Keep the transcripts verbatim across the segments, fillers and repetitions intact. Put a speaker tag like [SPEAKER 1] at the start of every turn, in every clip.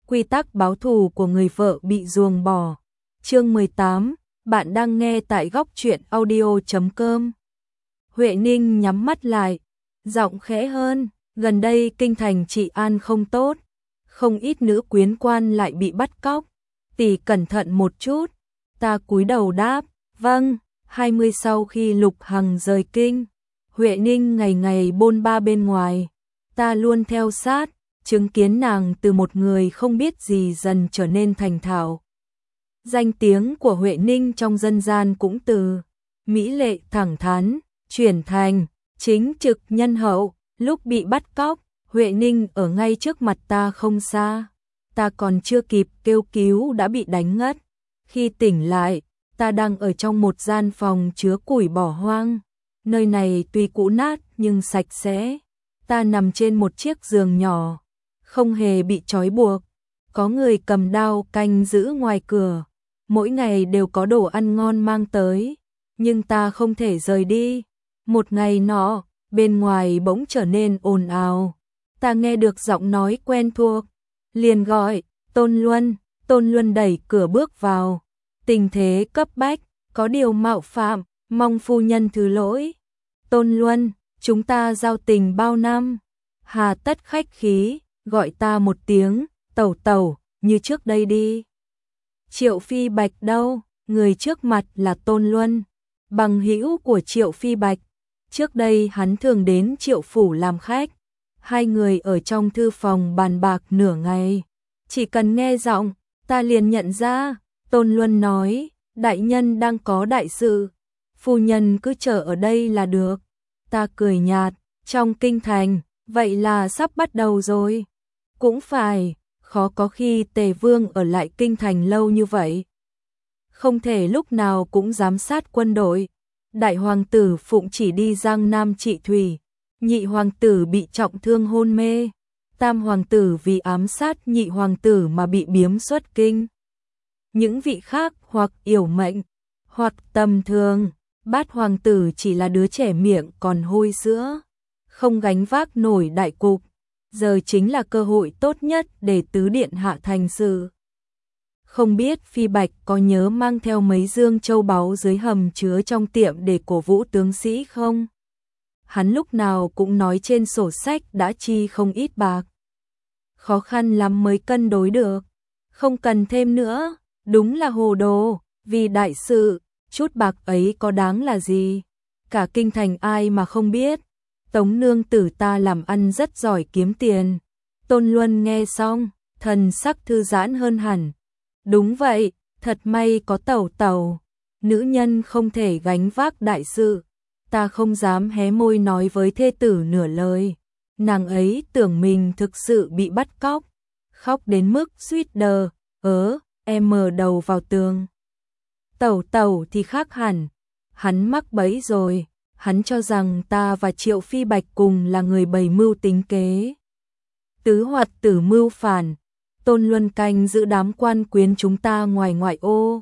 [SPEAKER 1] quy tắc báo thù của người vợ bị ruồng bỏ. Chương mười tám, bạn đang nghe tại góc truyện audio chấm com. Huệ Ninh nhắm mắt lại, giọng khẽ hơn, gần đây kinh thành trị an không tốt, không ít nữ quyến quan lại bị bắt cóc, tỷ cẩn thận một chút. Ta cúi đầu đáp, vâng. hai mươi sau khi Lục Hằng rời kinh, Huệ Ninh ngày ngày bôn ba bên ngoài, ta luôn theo sát, chứng kiến nàng từ một người không biết gì dần trở nên thành thạo. Danh tiếng của Huệ Ninh trong dân gian cũng từ mỹ lệ thẳng thắn, chuyển thành chính trực nhân hậu. Lúc bị bắt cóc, Huệ Ninh ở ngay trước mặt ta không xa, ta còn chưa kịp kêu cứu đã bị đánh ngất. Khi tỉnh lại, ta đang ở trong một gian phòng chứa củi bỏ hoang. Nơi này tuy cũ nát nhưng sạch sẽ. Ta nằm trên một chiếc giường nhỏ, không hề bị trói buộc. Có người cầm đao canh giữ ngoài cửa. Mỗi ngày đều có đồ ăn ngon mang tới, nhưng ta không thể rời đi. Một ngày nọ, bên ngoài bỗng trở nên ồn ào. Ta nghe được giọng nói quen thuộc, liền gọi, Tôn Luân. Tôn Luân đẩy cửa bước vào. Tình thế cấp bách, có điều mạo phạm, mong phu nhân thứ lỗi. Tôn Luân, chúng ta giao tình bao năm, hà tất khách khí, gọi ta một tiếng, tẩu tẩu, như trước đây đi. Triệu Phi Bạch đâu? Người trước mặt là Tôn Luân, bằng hữu của Triệu Phi Bạch. Trước đây hắn thường đến Triệu phủ làm khách. Hai người ở trong thư phòng bàn bạc nửa ngày. Chỉ cần nghe giọng, ta liền nhận ra. Tôn Luân nói, đại nhân đang có đại sự, phu nhân cứ chờ ở đây là được. Ta cười nhạt, trong kinh thành, vậy là sắp bắt đầu rồi. Cũng phải, khó có khi Tề Vương ở lại kinh thành lâu như vậy. Không thể lúc nào cũng giám sát quân đội. Đại hoàng tử phụng chỉ đi Giang Nam trị thủy, nhị hoàng tử bị trọng thương hôn mê, tam hoàng tử vì ám sát nhị hoàng tử mà bị biếm xuất kinh. Những vị khác hoặc yểu mệnh, hoặc tầm thường, bát hoàng tử chỉ là đứa trẻ miệng còn hôi sữa, không gánh vác nổi đại cục. Giờ chính là cơ hội tốt nhất để tứ điện hạ thành sự. Không biết Phi Bạch có nhớ mang theo mấy dương châu báu dưới hầm chứa trong tiệm để cổ vũ tướng sĩ không? Hắn lúc nào cũng nói trên sổ sách đã chi không ít bạc. Khó khăn lắm mới cân đối được. Không cần thêm nữa, đúng là hồ đồ, vì đại sự, chút bạc ấy có đáng là gì? Cả kinh thành ai mà không biết. Tống nương tử ta làm ăn rất giỏi kiếm tiền. Tôn Luân nghe xong, thần sắc thư giãn hơn hẳn. Đúng vậy, thật may có tẩu tẩu. Nữ nhân không thể gánh vác đại sự. Ta không dám hé môi nói với thê tử nửa lời. Nàng ấy tưởng mình thực sự bị bắt cóc, khóc đến mức suýt đờ, ớ, em mờ đầu vào tường. Tẩu tẩu thì khác hẳn, hắn mắc bẫy rồi. Hắn cho rằng ta và Triệu Phi Bạch cùng là người bày mưu tính kế. Tứ hoạt tử mưu phản, Tôn Luân canh giữ đám quan quyến chúng ta ngoài ngoại ô.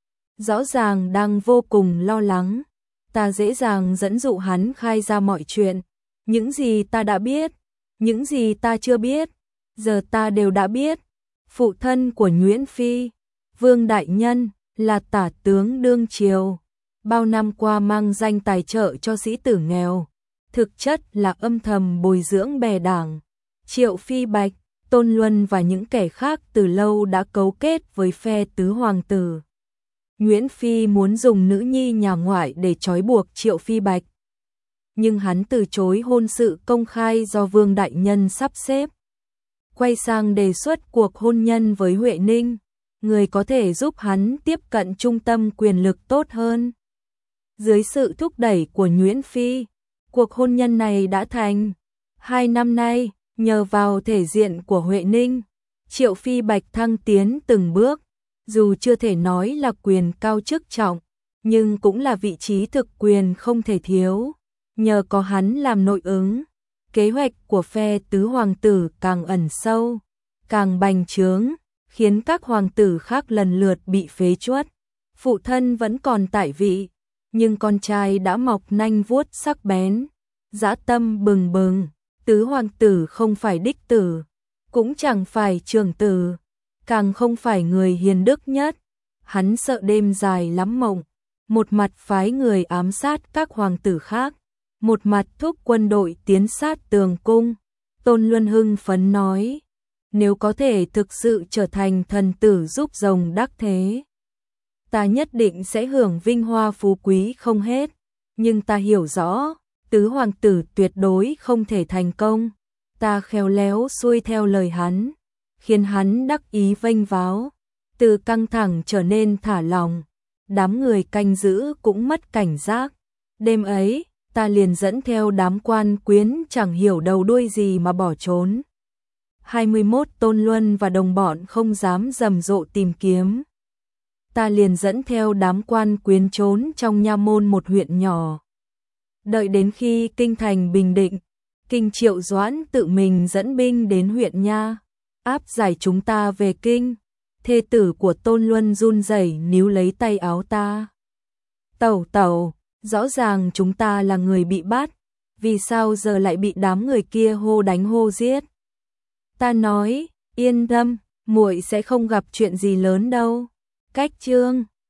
[SPEAKER 1] Rõ ràng đang vô cùng lo lắng. Ta dễ dàng dẫn dụ hắn khai ra mọi chuyện. Những gì ta đã biết, những gì ta chưa biết, giờ ta đều đã biết. Phụ thân của Nguyễn Phi, Vương Đại Nhân, là tả tướng đương triều. Bao năm qua mang danh tài trợ cho sĩ tử nghèo, thực chất là âm thầm bồi dưỡng bè đảng. Triệu Phi Bạch, Tôn Luân và những kẻ khác từ lâu đã cấu kết với phe tứ hoàng tử. Nguyễn Phi muốn dùng nữ nhi nhà ngoại để trói buộc Triệu Phi Bạch. Nhưng hắn từ chối hôn sự công khai do Vương Đại Nhân sắp xếp. Quay sang đề xuất cuộc hôn nhân với Huệ Ninh, người có thể giúp hắn tiếp cận trung tâm quyền lực tốt hơn. Dưới sự thúc đẩy của Nguyễn Phi, cuộc hôn nhân này đã thành. Hai năm nay, nhờ vào thể diện của Huệ Ninh, Triệu Phi Bạch thăng tiến từng bước. Dù chưa thể nói là quyền cao chức trọng, nhưng cũng là vị trí thực quyền không thể thiếu. Nhờ có hắn làm nội ứng, kế hoạch của phe tứ hoàng tử càng ẩn sâu, càng bành trướng, khiến các hoàng tử khác lần lượt bị phế truất. Phụ thân vẫn còn tại vị, nhưng con trai đã mọc nanh vuốt sắc bén, dã tâm bừng bừng. Tứ hoàng tử không phải đích tử, cũng chẳng phải trưởng tử, càng không phải người hiền đức nhất. Hắn sợ đêm dài lắm mộng, một mặt phái người ám sát các hoàng tử khác, một mặt thúc quân đội tiến sát tường cung. Tôn Luân hưng phấn nói, nếu có thể thực sự trở thành thần tử giúp rồng đắc thế, ta nhất định sẽ hưởng vinh hoa phú quý không hết. Nhưng ta hiểu rõ, tứ hoàng tử tuyệt đối không thể thành công. Ta khéo léo xuôi theo lời hắn, khiến hắn đắc ý vênh váo, từ căng thẳng trở nên thả lòng. Đám người canh giữ cũng mất cảnh giác. Đêm ấy, ta liền dẫn theo đám quan quyến chẳng hiểu đầu đuôi gì mà bỏ trốn. hai mươi mốt Tôn Luân và đồng bọn không dám rầm rộ tìm kiếm. Ta liền dẫn theo đám quan quyến trốn trong nha môn một huyện nhỏ. Đợi đến khi kinh thành bình định, Kinh Triệu Doãn tự mình dẫn binh đến huyện nha, áp giải chúng ta về kinh. Thê tử của Tôn Luân run rẩy níu lấy tay áo ta. Tẩu tẩu, rõ ràng chúng ta là người bị bắt, vì sao giờ lại bị đám người kia hô đánh hô giết? Ta nói, yên tâm, muội sẽ không gặp chuyện gì lớn đâu. Cách chương